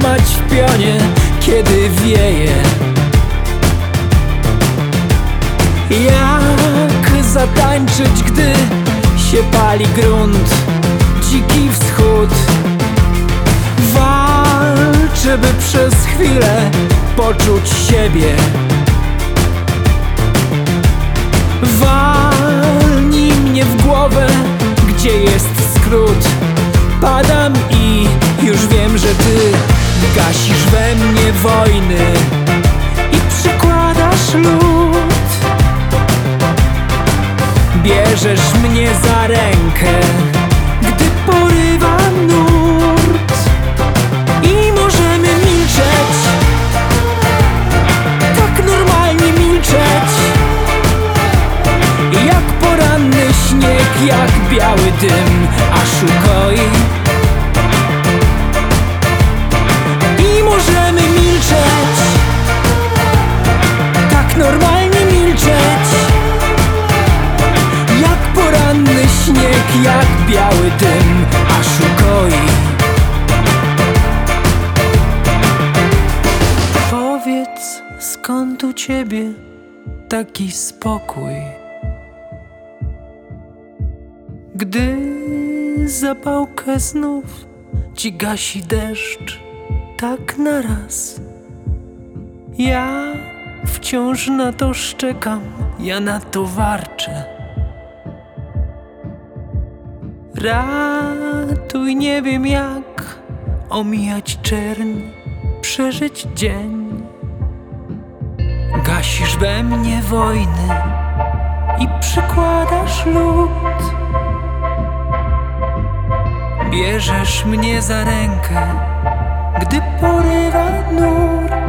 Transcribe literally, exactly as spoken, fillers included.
trzymać w pionie, kiedy wieje. Jak zatańczyć, gdy się pali grunt, dziki wschód. Walczę, by przez chwilę poczuć siebie. Walnij mnie w głowę, gdzie jest skrót. Padam i już wiem, że ty gasisz we mnie wojny i przykładasz lód. Bierzesz mnie za rękę, gdy porywa nurt. I możemy milczeć, tak normalnie milczeć, jak poranny śnieg, jak biały dym, aż ukoi. I możemy milczeć, tak normalnie milczeć, jak poranny śnieg, jak biały dym, aż ukoi. Powiedz, skąd u ciebie taki spokój, gdy zapałkę znów ci gasi deszcz tak naraz? Ja wciąż na to szczekam, ja na to warczę. Ratuj, nie wiem jak omijać czerń, przeżyć dzień. Gasisz we mnie wojny i przykładasz lód. Bierzesz mnie za rękę, gdy porywa nurt.